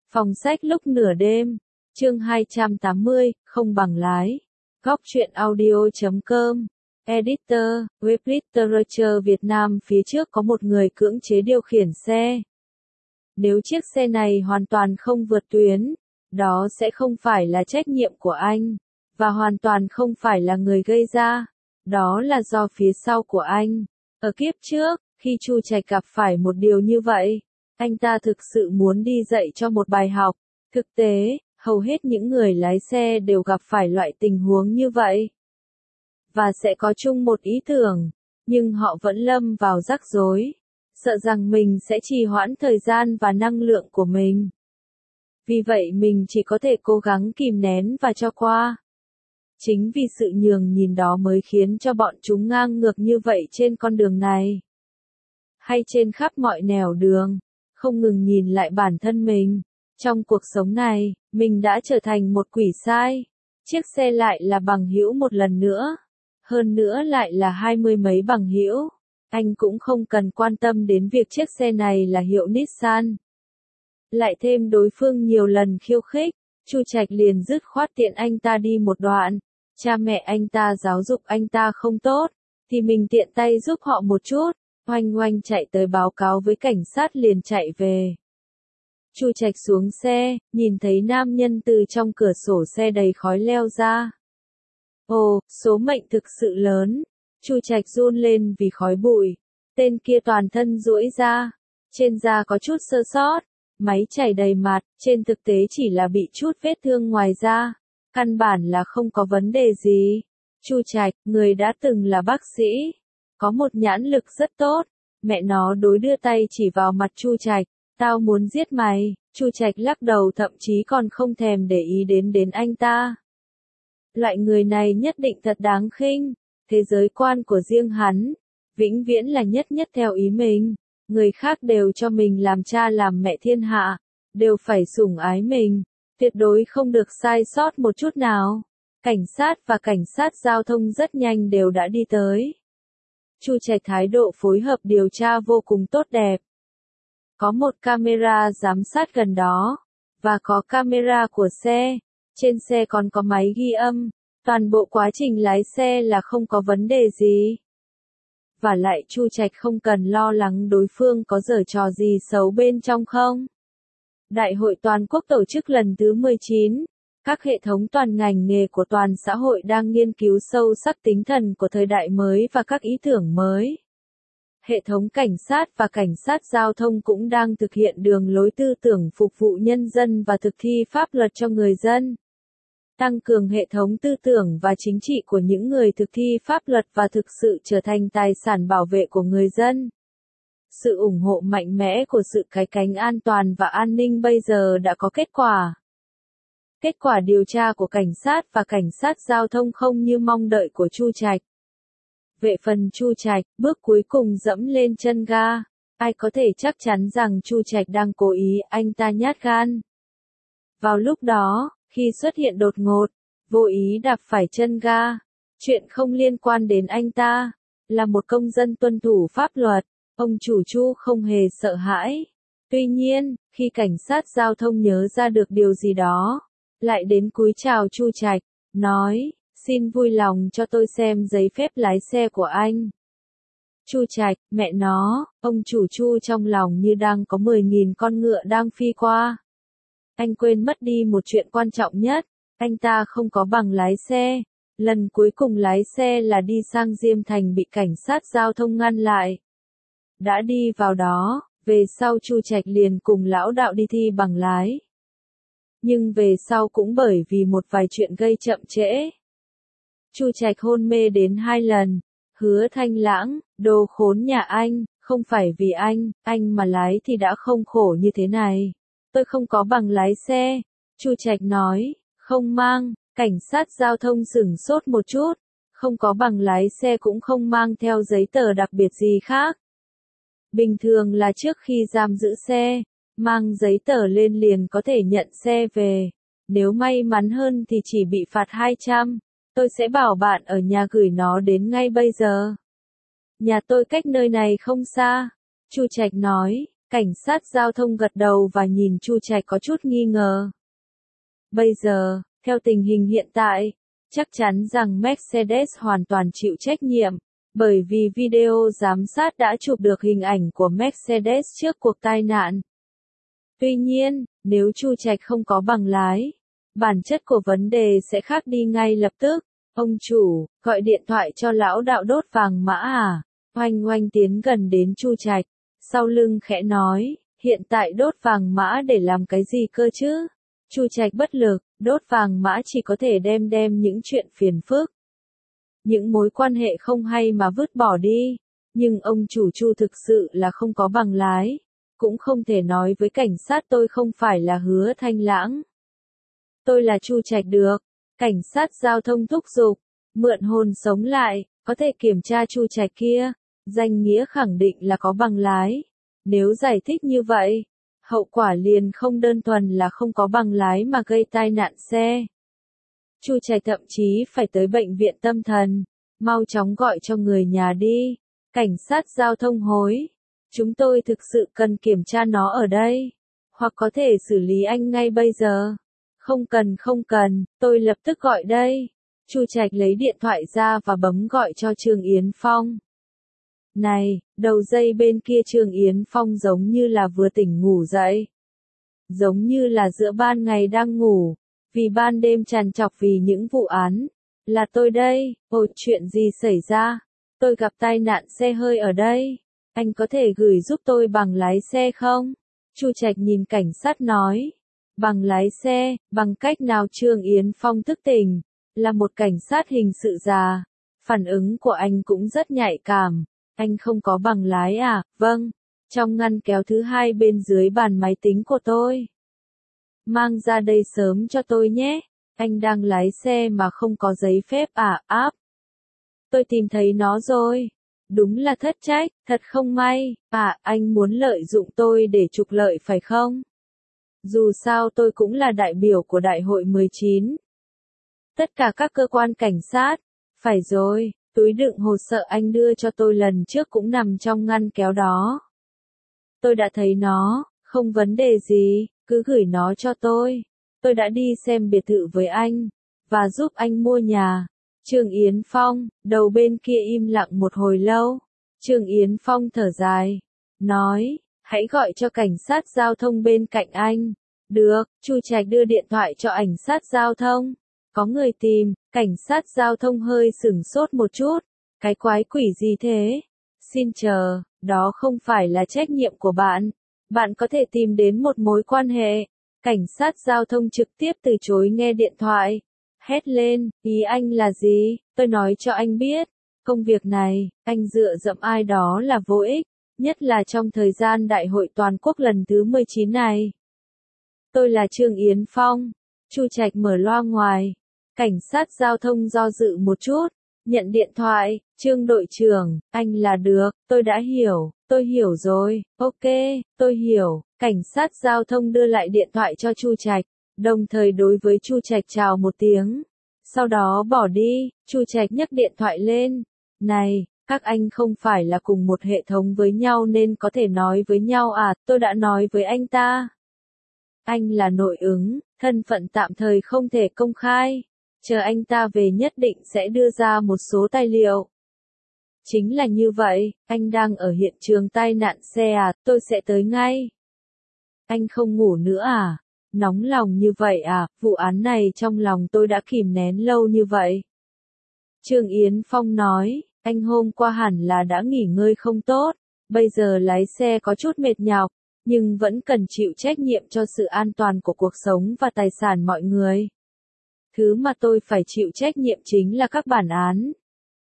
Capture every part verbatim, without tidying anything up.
Phòng sách lúc nửa đêm, chương hai trăm tám mươi, không bằng lái. Góc truyện audio chấm com, Editor, Web Literature Việt Nam. Phía trước có một người cưỡng chế điều khiển xe. Nếu chiếc xe này hoàn toàn không vượt tuyến, đó sẽ không phải là trách nhiệm của anh, và hoàn toàn không phải là người gây ra. Đó là do phía sau của anh. Ở kiếp trước, khi Chu Trạch gặp phải một điều như vậy, anh ta thực sự muốn đi dạy cho một bài học. Thực tế, hầu hết những người lái xe đều gặp phải loại tình huống như vậy. Và sẽ có chung một ý tưởng, nhưng họ vẫn lâm vào rắc rối, sợ rằng mình sẽ trì hoãn thời gian và năng lượng của mình. Vì vậy mình chỉ có thể cố gắng kìm nén và cho qua. Chính vì sự nhường nhìn đó mới khiến cho bọn chúng ngang ngược như vậy trên con đường này. Hay trên khắp mọi nẻo đường, không ngừng nhìn lại bản thân mình. Trong cuộc sống này, mình đã trở thành một quỷ sai. Chiếc xe lại là bằng hữu một lần nữa. Hơn nữa lại là hai mươi mấy bằng hữu. Anh cũng không cần quan tâm đến việc chiếc xe này là hiệu Nissan. Lại thêm đối phương nhiều lần khiêu khích, Chu Trạch liền dứt khoát tiện anh ta đi một đoạn. Cha mẹ anh ta giáo dục anh ta không tốt, thì mình tiện tay giúp họ một chút. Oanh oanh chạy tới báo cáo với cảnh sát liền chạy về. Chu Trạch xuống xe, nhìn thấy nam nhân từ trong cửa sổ xe đầy khói leo ra. Ồ, số mệnh thực sự lớn. Chu Trạch run lên vì khói bụi. Tên kia toàn thân duỗi ra, trên da có chút sơ sót, máy chảy đầy mặt, trên thực tế chỉ là bị chút vết thương ngoài da, căn bản là không có vấn đề gì. Chu Trạch, người đã từng là bác sĩ, có một nhãn lực rất tốt. Mẹ nó đối đưa tay chỉ vào mặt Chu Trạch, tao muốn giết mày. Chu Trạch lắc đầu, thậm chí còn không thèm để ý đến đến anh ta. Loại người này nhất định thật đáng khinh. Thế giới quan của riêng hắn, vĩnh viễn là nhất nhất theo ý mình. Người khác đều cho mình làm cha làm mẹ thiên hạ, đều phải sủng ái mình, tuyệt đối không được sai sót một chút nào. Cảnh sát và cảnh sát giao thông rất nhanh đều đã đi tới. Chu Trạch thái độ phối hợp điều tra vô cùng tốt đẹp. Có một camera giám sát gần đó, và có camera của xe, trên xe còn có máy ghi âm, toàn bộ quá trình lái xe là không có vấn đề gì. Và lại Chu Trạch không cần lo lắng đối phương có giở trò gì xấu bên trong không. Đại hội toàn quốc tổ chức lần thứ mười chín, các hệ thống toàn ngành nghề của toàn xã hội đang nghiên cứu sâu sắc tinh thần của thời đại mới và các ý tưởng mới. Hệ thống cảnh sát và cảnh sát giao thông cũng đang thực hiện đường lối tư tưởng phục vụ nhân dân và thực thi pháp luật cho người dân. Tăng cường hệ thống tư tưởng và chính trị của những người thực thi pháp luật và thực sự trở thành tài sản bảo vệ của người dân. Sự ủng hộ mạnh mẽ của sự cải cánh an toàn và an ninh bây giờ đã có kết quả. Kết quả điều tra của cảnh sát và cảnh sát giao thông không như mong đợi của Chu Trạch. Về phần Chu Trạch, bước cuối cùng dẫm lên chân ga. Ai có thể chắc chắn rằng Chu Trạch đang cố ý, anh ta nhát gan. Vào lúc đó, khi xuất hiện đột ngột, vô ý đạp phải chân ga, chuyện không liên quan đến anh ta, là một công dân tuân thủ pháp luật, ông chủ Chu không hề sợ hãi. Tuy nhiên, khi cảnh sát giao thông nhớ ra được điều gì đó, lại đến cúi chào Chu Trạch, nói, xin vui lòng cho tôi xem giấy phép lái xe của anh. Chu Trạch, mẹ nó, ông chủ Chu trong lòng như đang có mười nghìn con ngựa đang phi qua. Anh quên mất đi một chuyện quan trọng nhất, anh ta không có bằng lái xe. Lần cuối cùng lái xe là đi sang Diêm Thành bị cảnh sát giao thông ngăn lại. Đã đi vào đó, về sau Chu Trạch liền cùng lão đạo đi thi bằng lái. Nhưng về sau cũng bởi vì một vài chuyện gây chậm trễ. Chu Trạch hôn mê đến hai lần. Hứa Thanh Lãng, đồ khốn nhà anh, không phải vì anh, anh mà lái thì đã không khổ như thế này. Tôi không có bằng lái xe. Chu Trạch nói, không mang. Cảnh sát giao thông sửng sốt một chút. Không có bằng lái xe cũng không mang theo giấy tờ đặc biệt gì khác. Bình thường là trước khi giam giữ xe, mang giấy tờ lên liền có thể nhận xe về. Nếu may mắn hơn thì chỉ bị phạt hai trăm. Tôi sẽ bảo bạn ở nhà gửi nó đến ngay bây giờ. Nhà tôi cách nơi này không xa. Chu Trạch nói, Cảnh sát giao thông gật đầu và nhìn Chu Trạch có chút nghi ngờ. Bây giờ, theo tình hình hiện tại, chắc chắn rằng Mercedes hoàn toàn chịu trách nhiệm, bởi vì video giám sát đã chụp được hình ảnh của Mercedes trước cuộc tai nạn. Tuy nhiên, nếu Chu Trạch không có bằng lái, bản chất của vấn đề sẽ khác đi ngay lập tức. Ông chủ, gọi điện thoại cho lão đạo đốt vàng mã à? Oanh Oanh tiến gần đến Chu Trạch, sau lưng khẽ nói, hiện tại đốt vàng mã để làm cái gì cơ chứ? Chu Trạch bất lực, đốt vàng mã chỉ có thể đem đem những chuyện phiền phức, những mối quan hệ không hay mà vứt bỏ đi. Nhưng ông chủ Chu thực sự là không có bằng lái, cũng không thể nói với cảnh sát tôi không phải là Hứa Thanh Lãng. Tôi là Chu Trạch được. Cảnh sát giao thông thúc giục, mượn hồn sống lại, có thể kiểm tra Chu Trạch kia, danh nghĩa khẳng định là có bằng lái. Nếu giải thích như vậy, hậu quả liền không đơn thuần là không có bằng lái mà gây tai nạn xe. Chu Trạch thậm chí phải tới bệnh viện tâm thần, mau chóng gọi cho người nhà đi. Cảnh sát giao thông hối, chúng tôi thực sự cần kiểm tra nó ở đây, hoặc có thể xử lý anh ngay bây giờ. Không cần không cần, tôi lập tức gọi đây. Chu Trạch lấy điện thoại ra và bấm gọi cho Trương Yến Phong. Này, đầu dây bên kia Trương Yến Phong giống như là vừa tỉnh ngủ dậy. Giống như là giữa ban ngày đang ngủ, vì ban đêm trằn trọc vì những vụ án. Là tôi đây, ôi chuyện gì xảy ra? Tôi gặp tai nạn xe hơi ở đây. Anh có thể gửi giúp tôi bằng lái xe không? Chu Trạch nhìn cảnh sát nói. Bằng lái xe, bằng cách nào? Trương Yến Phong thức tỉnh, là một cảnh sát hình sự già. Phản ứng của anh cũng rất nhạy cảm. Anh không có bằng lái à? Vâng, trong ngăn kéo thứ hai bên dưới bàn máy tính của tôi. Mang ra đây sớm cho tôi nhé. Anh đang lái xe mà không có giấy phép à? Áp. Tôi tìm thấy nó rồi. Đúng là thất trách, thật không may. À, anh muốn lợi dụng tôi để trục lợi phải không? Dù sao tôi cũng là đại biểu của đại hội mười chín. Tất cả các cơ quan cảnh sát. Phải rồi, túi đựng hồ sơ anh đưa cho tôi lần trước cũng nằm trong ngăn kéo đó. Tôi đã thấy nó, không vấn đề gì, cứ gửi nó cho tôi. Tôi đã đi xem biệt thự với anh, và giúp anh mua nhà. Trương Yến Phong, đầu bên kia im lặng một hồi lâu. Trương Yến Phong thở dài, nói, hãy gọi cho cảnh sát giao thông bên cạnh anh. Được, Chu Trạch đưa điện thoại cho cảnh sát giao thông. Có người tìm, cảnh sát giao thông hơi sửng sốt một chút. Cái quái quỷ gì thế? Xin chờ, đó không phải là trách nhiệm của bạn. Bạn có thể tìm đến một mối quan hệ. Cảnh sát giao thông trực tiếp từ chối nghe điện thoại. Hét lên, ý anh là gì? Tôi nói cho anh biết. Công việc này, anh dựa dẫm ai đó là vô ích. Nhất là trong thời gian đại hội toàn quốc lần thứ mười chín này. Tôi là Trương Yến Phong. Chu Trạch mở loa ngoài. Cảnh sát giao thông do dự một chút. Nhận điện thoại, Trương đội trưởng, anh là được, tôi đã hiểu, tôi hiểu rồi, ok, tôi hiểu. Cảnh sát giao thông đưa lại điện thoại cho Chu Trạch, đồng thời đối với Chu Trạch chào một tiếng. Sau đó bỏ đi, Chu Trạch nhấc điện thoại lên. Này, các anh không phải là cùng một hệ thống với nhau nên có thể nói với nhau à, tôi đã nói với anh ta. Anh là nội ứng, thân phận tạm thời không thể công khai. Chờ anh ta về nhất định sẽ đưa ra một số tài liệu. Chính là như vậy, anh đang ở hiện trường tai nạn xe à, tôi sẽ tới ngay. Anh không ngủ nữa à? Nóng lòng như vậy à, vụ án này trong lòng tôi đã kìm nén lâu như vậy. Trương Yến Phong nói, anh hôm qua hẳn là đã nghỉ ngơi không tốt, bây giờ lái xe có chút mệt nhọc, nhưng vẫn cần chịu trách nhiệm cho sự an toàn của cuộc sống và tài sản mọi người. Thứ mà tôi phải chịu trách nhiệm chính là các bản án.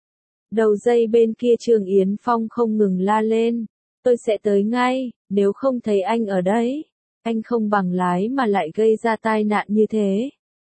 Đầu dây bên kia Trương Yến Phong không ngừng la lên. Tôi sẽ tới ngay, nếu không thấy anh ở đấy. Anh không bằng lái mà lại gây ra tai nạn như thế.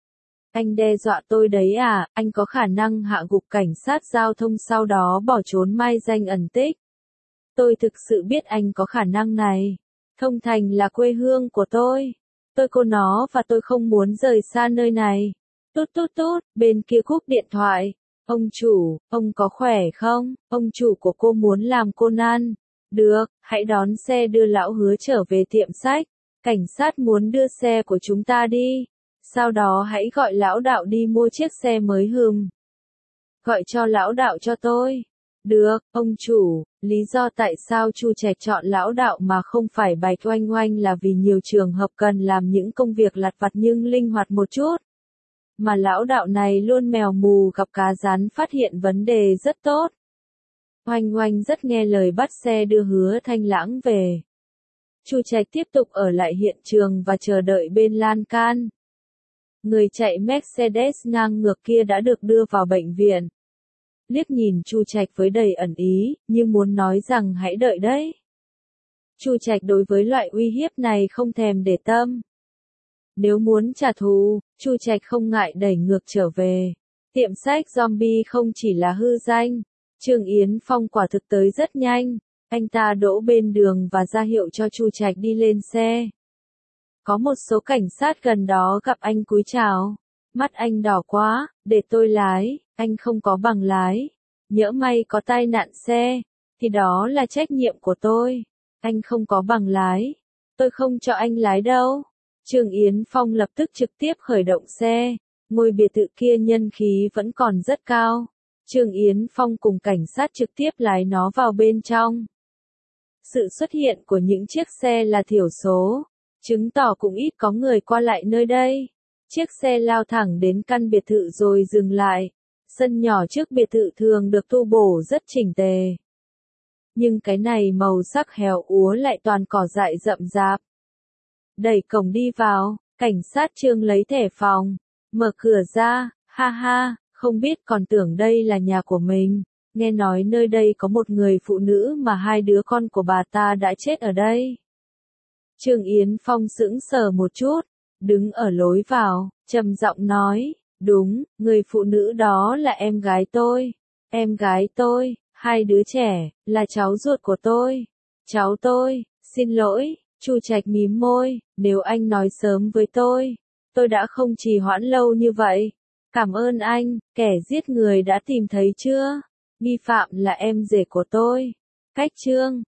Anh đe dọa tôi đấy à, anh có khả năng hạ gục cảnh sát giao thông sau đó bỏ trốn mai danh ẩn tích. Tôi thực sự biết anh có khả năng này. Thông Thành là quê hương của tôi. Tôi cô nó và tôi không muốn rời xa nơi này. Tút tút tút, bên kia cúp điện thoại. Ông chủ, ông có khỏe không? Ông chủ của cô muốn làm Conan. Được, hãy đón xe đưa lão Hứa trở về tiệm sách. Cảnh sát muốn đưa xe của chúng ta đi. Sau đó hãy gọi lão đạo đi mua chiếc xe mới hừm. Gọi cho lão đạo cho tôi. Được, ông chủ, lý do tại sao Chu Trạch chọn lão đạo mà không phải Bạch Oanh Oanh là vì nhiều trường hợp cần làm những công việc lặt vặt nhưng linh hoạt một chút. Mà lão đạo này luôn mèo mù gặp cá rán phát hiện vấn đề rất tốt. Oanh Oanh rất nghe lời bắt xe đưa Hứa Thanh Lãng về. Chu Trạch tiếp tục ở lại hiện trường và chờ đợi bên lan can. Người chạy Mercedes ngang ngược kia đã được đưa vào bệnh viện. Liếc nhìn Chu Trạch với đầy ẩn ý, như muốn nói rằng hãy đợi đấy. Chu Trạch đối với loại uy hiếp này không thèm để tâm. Nếu muốn trả thù, Chu Trạch không ngại đẩy ngược trở về. Tiệm sách zombie không chỉ là hư danh. Trương Yến Phong quả thực tới rất nhanh. Anh ta đỗ bên đường và ra hiệu cho Chu Trạch đi lên xe. Có một số cảnh sát gần đó gặp anh cúi chào. Mắt anh đỏ quá, để tôi lái, anh không có bằng lái. Nhỡ may có tai nạn xe, thì đó là trách nhiệm của tôi. Anh không có bằng lái, tôi không cho anh lái đâu. Trương Yến Phong lập tức trực tiếp khởi động xe. Ngôi biệt thự kia nhân khí vẫn còn rất cao. Trương Yến Phong cùng cảnh sát trực tiếp lái nó vào bên trong. Sự xuất hiện của những chiếc xe là thiểu số, chứng tỏ cũng ít có người qua lại nơi đây. Chiếc xe lao thẳng đến căn biệt thự rồi dừng lại. Sân nhỏ trước biệt thự thường được tu bổ rất chỉnh tề. Nhưng cái này màu sắc héo úa lại toàn cỏ dại rậm rạp. Đẩy cổng đi vào, cảnh sát Trương lấy thẻ phòng, mở cửa ra, ha ha, không biết còn tưởng đây là nhà của mình. Nghe nói nơi đây có một người phụ nữ mà hai đứa con của bà ta đã chết ở đây. Trương Yến Phong sững sờ một chút, đứng ở lối vào, trầm giọng nói, đúng, người phụ nữ đó là em gái tôi. Em gái tôi, hai đứa trẻ, là cháu ruột của tôi. Cháu tôi, xin lỗi, Chu Trạch mím môi, nếu anh nói sớm với tôi, tôi đã không trì hoãn lâu như vậy. Cảm ơn anh, kẻ giết người đã tìm thấy chưa? Nghi phạm là em rể của tôi. Cách Trương